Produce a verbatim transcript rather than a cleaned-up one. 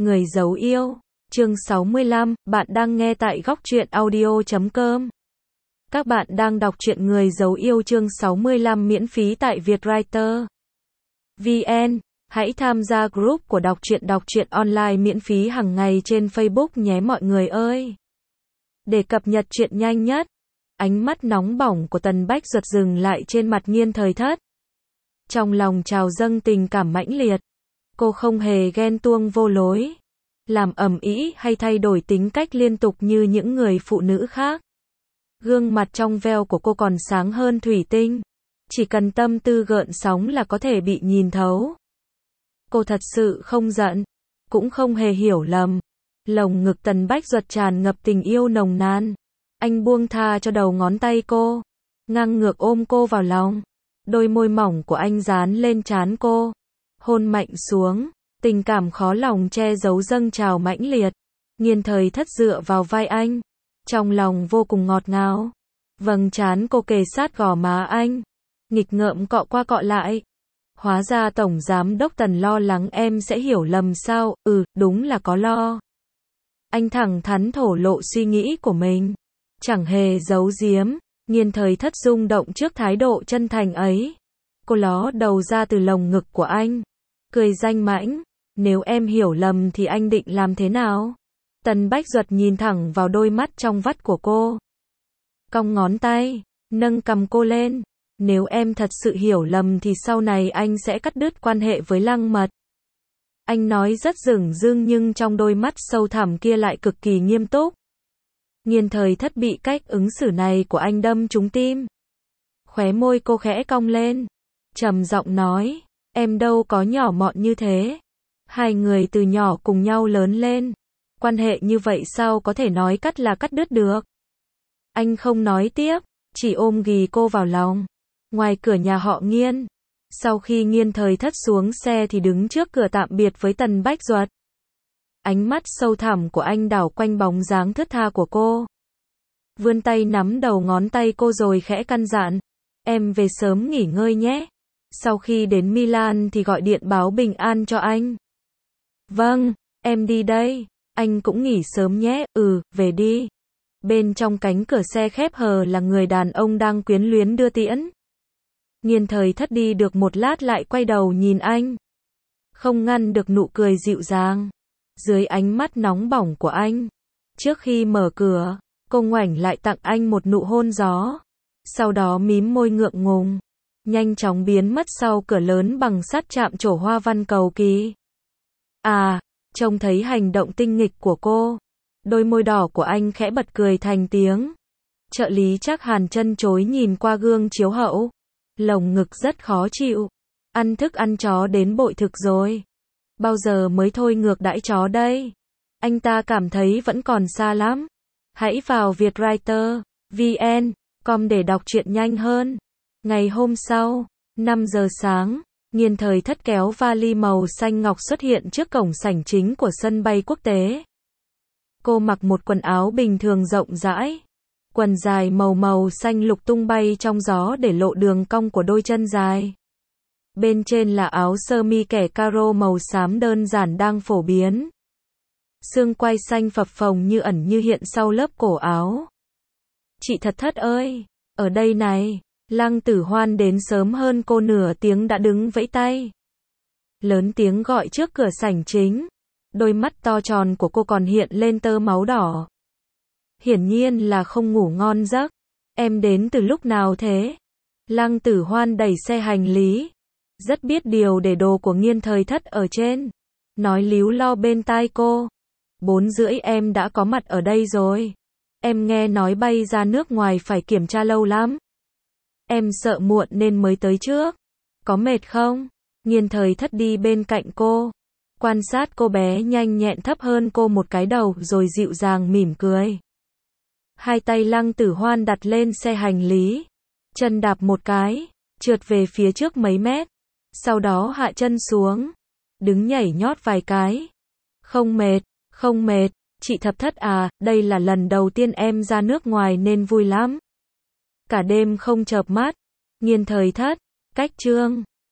Người giấu yêu, chương sáu mươi lăm, bạn đang nghe tại góc truyện audio chấm com. Các bạn đang đọc truyện Người giấu yêu chương sáu mươi lăm miễn phí tại Vietwriter. vê en. Hãy tham gia group của đọc truyện đọc truyện online miễn phí hàng ngày trên Facebook nhé mọi người ơi. Để cập nhật truyện nhanh nhất, ánh mắt nóng bỏng của Tần Bách Duật dừng lại trên mặt Nghiên Thời Thất. Trong lòng trào dâng tình cảm mãnh liệt. Cô không hề ghen tuông vô lối, làm ầm ĩ hay thay đổi tính cách liên tục như những người phụ nữ khác. Gương mặt trong veo của cô còn sáng hơn thủy tinh, chỉ cần tâm tư gợn sóng là có thể bị nhìn thấu. Cô thật sự không giận, cũng không hề hiểu lầm. Lồng ngực Tần Bách Duật tràn ngập tình yêu nồng nàn. Anh buông tha cho đầu ngón tay cô, ngang ngược ôm cô vào lòng. Đôi môi mỏng của anh dán lên trán cô, hôn mạnh xuống, tình cảm khó lòng che giấu dâng trào mãnh liệt. Nghiên Thời Thất dựa vào vai anh, trong lòng vô cùng ngọt ngào. Vầng trán cô kề sát gò má anh, nghịch ngợm cọ qua cọ lại. Hóa ra Tổng Giám Đốc Tần lo lắng em sẽ hiểu lầm sao? Ừ, đúng là có lo. Anh thẳng thắn thổ lộ suy nghĩ của mình, chẳng hề giấu giếm. Nghiên Thời Thất rung động trước thái độ chân thành ấy. Cô ló đầu ra từ lồng ngực của anh, cười danh mãnh. Nếu em hiểu lầm thì anh định làm thế nào? Tần Bách Duật nhìn thẳng vào đôi mắt trong vắt của cô, cong ngón tay, nâng cằm cô lên. Nếu em thật sự hiểu lầm thì sau này anh sẽ cắt đứt quan hệ với Lăng Mật. Anh nói rất dửng dưng nhưng trong đôi mắt sâu thẳm kia lại cực kỳ nghiêm túc. Nghiên Thời Thất bị cách ứng xử này của anh đâm trúng tim. Khóe môi cô khẽ cong lên, trầm giọng nói, em đâu có nhỏ mọn như thế. Hai người từ nhỏ cùng nhau lớn lên, quan hệ như vậy sao có thể nói cắt là cắt đứt được. Anh không nói tiếp, chỉ ôm ghì cô vào lòng. Ngoài cửa nhà họ Nghiên, sau khi Nghiên Thời Thất xuống xe thì đứng trước cửa tạm biệt với Tần Bách Duật. Ánh mắt sâu thẳm của anh đảo quanh bóng dáng thướt tha của cô, vươn tay nắm đầu ngón tay cô rồi khẽ căn dặn, em về sớm nghỉ ngơi nhé. Sau khi đến Milan thì gọi điện báo bình an cho anh. Vâng, em đi đây. Anh cũng nghỉ sớm nhé. Ừ, về đi. Bên trong cánh cửa xe khép hờ là người đàn ông đang quyến luyến đưa tiễn. Nghiên Thời Thất đi được một lát lại quay đầu nhìn anh, không ngăn được nụ cười dịu dàng dưới ánh mắt nóng bỏng của anh. Trước khi mở cửa, cô ngoảnh lại tặng anh một nụ hôn gió, sau đó mím môi ngượng ngùng, nhanh chóng biến mất sau cửa lớn bằng sắt chạm trổ hoa văn cầu kỳ. À, trông thấy hành động tinh nghịch của cô, đôi môi đỏ của anh khẽ bật cười thành tiếng. Trợ lý Trác Hàn chân chối nhìn qua gương chiếu hậu, lồng ngực rất khó chịu. Ăn thức ăn chó đến bội thực rồi. Bao giờ mới thôi ngược đãi chó đây? Anh ta cảm thấy vẫn còn xa lắm. Hãy vào Vietwriter, vê en, com để đọc truyện nhanh hơn. Ngày hôm sau, năm giờ sáng, Nghiên Thời Thất kéo vali màu xanh ngọc xuất hiện trước cổng sảnh chính của sân bay quốc tế. Cô mặc một quần áo bình thường rộng rãi, quần dài màu màu xanh lục tung bay trong gió để lộ đường cong của đôi chân dài. Bên trên là áo sơ mi kẻ caro màu xám đơn giản đang phổ biến. Xương quai xanh phập phồng như ẩn như hiện sau lớp cổ áo. Chị Thật Thất ơi, ở đây này. Lăng Tử Hoan đến sớm hơn cô nửa tiếng đã đứng vẫy tay, lớn tiếng gọi trước cửa sảnh chính. Đôi mắt to tròn của cô còn hiện lên tơ máu đỏ. Hiển nhiên là không ngủ ngon giấc. Em đến từ lúc nào thế? Lăng Tử Hoan đẩy xe hành lý, rất biết điều để đồ của Nghiên Thời Thất ở trên, nói líu lo bên tai cô. Bốn rưỡi em đã có mặt ở đây rồi. Em nghe nói bay ra nước ngoài phải kiểm tra lâu lắm. Em sợ muộn nên mới tới trước. Có mệt không? Nghiên Thời Thất đi bên cạnh cô, quan sát cô bé nhanh nhẹn thấp hơn cô một cái đầu rồi dịu dàng mỉm cười. Hai tay Lăng Tử Hoan đặt lên xe hành lý, chân đạp một cái, trượt về phía trước mấy mét, sau đó hạ chân xuống, đứng nhảy nhót vài cái. Không mệt, không mệt, chị Thập Thất à, đây là lần đầu tiên em ra nước ngoài nên vui lắm. Cả đêm không chợp mắt. Nghiên Thời Thất, cách chương